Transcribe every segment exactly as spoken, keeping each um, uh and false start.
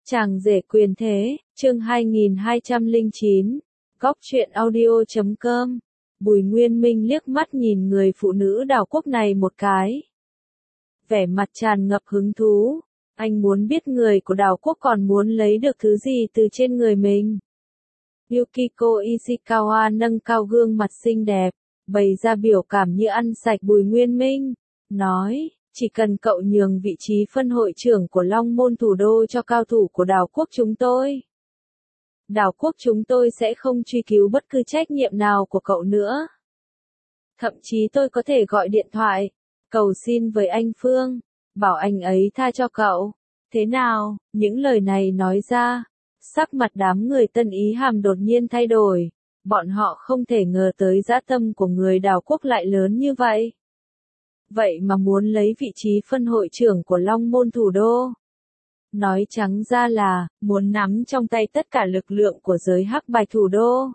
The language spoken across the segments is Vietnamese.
Chàng rể quyền thế, chương hai nghìn hai trăm lẻ chín, góc truyện audio chấm com. Bùi Nguyên Minh liếc mắt nhìn người phụ nữ đảo quốc này một cái. Vẻ mặt tràn ngập hứng thú, anh muốn biết người của đảo quốc còn muốn lấy được thứ gì từ trên người mình. Yukiko Ishikawa nâng cao gương mặt xinh đẹp, bày ra biểu cảm như ăn sạch Bùi Nguyên Minh, nói, chỉ cần cậu nhường vị trí phân hội trưởng của Long Môn thủ đô cho cao thủ của đảo quốc chúng tôi. Đảo quốc chúng tôi sẽ không truy cứu bất cứ trách nhiệm nào của cậu nữa. Thậm chí tôi có thể gọi điện thoại, cầu xin với anh Phương, bảo anh ấy tha cho cậu. Thế nào, những lời này nói ra, sắc mặt đám người Tân Ý Hàm đột nhiên thay đổi, bọn họ không thể ngờ tới dã tâm của người đảo quốc lại lớn như vậy. Vậy mà muốn lấy vị trí phân hội trưởng của Long Môn thủ đô. Nói trắng ra là, muốn nắm trong tay tất cả lực lượng của giới hắc bạch thủ đô.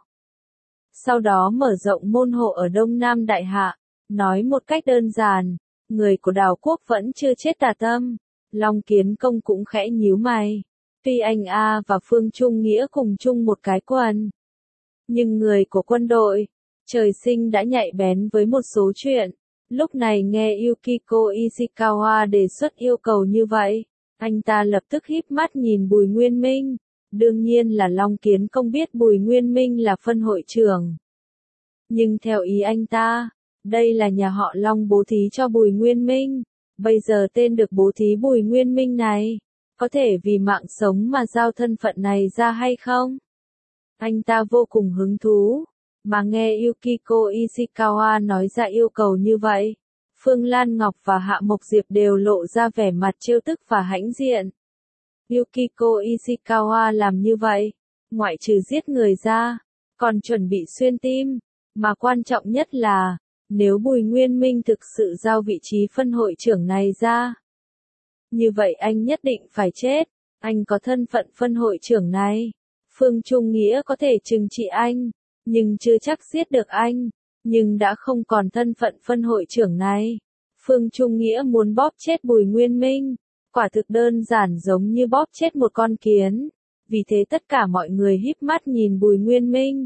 Sau đó mở rộng môn hộ ở Đông Nam Đại Hạ, nói một cách đơn giản, người của đảo quốc vẫn chưa chết tà tâm. Long Kiến Công cũng khẽ nhíu mày. Tuy anh A và Phương Trung Nghĩa cùng chung một cái quần. Nhưng người của quân đội, trời sinh đã nhạy bén với một số chuyện. Lúc này nghe Yukiko Ishikawa đề xuất yêu cầu như vậy, anh ta lập tức híp mắt nhìn Bùi Nguyên Minh. Đương nhiên là Long Kiến Công biết Bùi Nguyên Minh là phân hội trưởng. Nhưng theo ý anh ta, đây là nhà họ Long bố thí cho Bùi Nguyên Minh. Bây giờ tên được bố thí Bùi Nguyên Minh này, có thể vì mạng sống mà giao thân phận này ra hay không? Anh ta vô cùng hứng thú. Mà nghe Yukiko Ishikawa nói ra yêu cầu như vậy, Phương Lan Ngọc và Hạ Mộc Diệp đều lộ ra vẻ mặt trêu tức và hãnh diện. Yukiko Ishikawa làm như vậy, ngoại trừ giết người ra, còn chuẩn bị xuyên tim, mà quan trọng nhất là, nếu Bùi Nguyên Minh thực sự giao vị trí phân hội trưởng này ra, như vậy anh nhất định phải chết, anh có thân phận phân hội trưởng này. Phương Trung Nghĩa có thể trừng trị anh, nhưng chưa chắc giết được anh, nhưng đã không còn thân phận phân hội trưởng này. Phương Trung Nghĩa muốn bóp chết Bùi Nguyên Minh, quả thực đơn giản giống như bóp chết một con kiến. Vì thế tất cả mọi người híp mắt nhìn Bùi Nguyên Minh,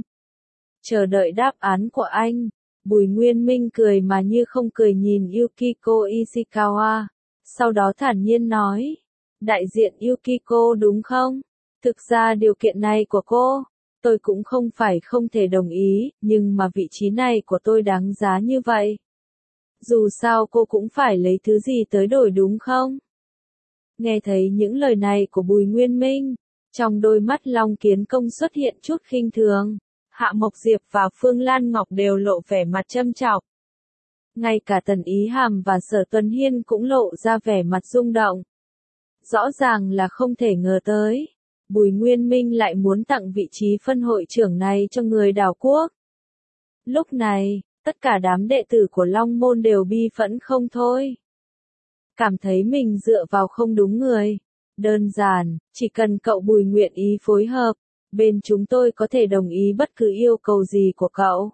chờ đợi đáp án của anh. Bùi Nguyên Minh cười mà như không cười nhìn Yukiko Ishikawa, sau đó thản nhiên nói, đại diện Yukiko đúng không? Thực ra điều kiện này của cô, tôi cũng không phải không thể đồng ý, nhưng mà vị trí này của tôi đáng giá như vậy. Dù sao cô cũng phải lấy thứ gì tới đổi đúng không? Nghe thấy những lời này của Bùi Nguyên Minh, trong đôi mắt Long Kiến Công xuất hiện chút khinh thường. Hạ Mộc Diệp và Phương Lan Ngọc đều lộ vẻ mặt châm chọc. Ngay cả Tần Ý Hàm và Sở Tuấn Hiên cũng lộ ra vẻ mặt rung động. Rõ ràng là không thể ngờ tới, Bùi Nguyên Minh lại muốn tặng vị trí phân hội trưởng này cho người đảo quốc. Lúc này, tất cả đám đệ tử của Long Môn đều bi phẫn không thôi. Cảm thấy mình dựa vào không đúng người. Đơn giản, chỉ cần cậu Bùi nguyện ý phối hợp, bên chúng tôi có thể đồng ý bất cứ yêu cầu gì của cậu.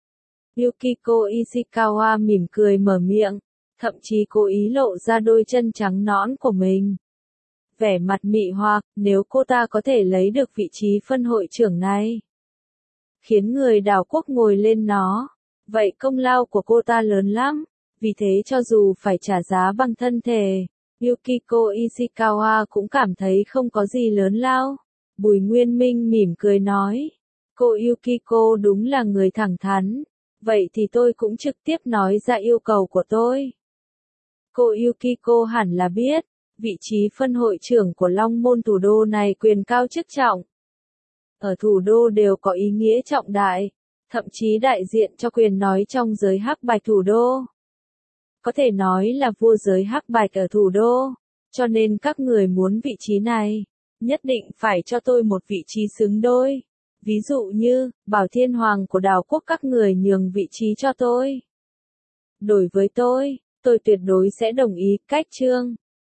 Yukiko Ishikawa mỉm cười mở miệng, thậm chí cố ý lộ ra đôi chân trắng nõn của mình. Vẻ mặt mị hoặc, nếu cô ta có thể lấy được vị trí phân hội trưởng này, khiến người đảo quốc ngồi lên nó, vậy công lao của cô ta lớn lắm. Vì thế cho dù phải trả giá bằng thân thể, Yukiko Ishikawa cũng cảm thấy không có gì lớn lao. Bùi Nguyên Minh mỉm cười nói, cô Yukiko đúng là người thẳng thắn, vậy thì tôi cũng trực tiếp nói ra yêu cầu của tôi. Cô Yukiko hẳn là biết, vị trí phân hội trưởng của Long Môn thủ đô này quyền cao chức trọng. Ở thủ đô đều có ý nghĩa trọng đại, thậm chí đại diện cho quyền nói trong giới hắc bạch thủ đô. Có thể nói là vua giới hắc bạch ở thủ đô, cho nên các người muốn vị trí này, nhất định phải cho tôi một vị trí xứng đôi. Ví dụ như, Bảo Thiên Hoàng của đảo quốc các người nhường vị trí cho tôi. Đối với tôi, tôi tuyệt đối sẽ đồng ý. Cách chương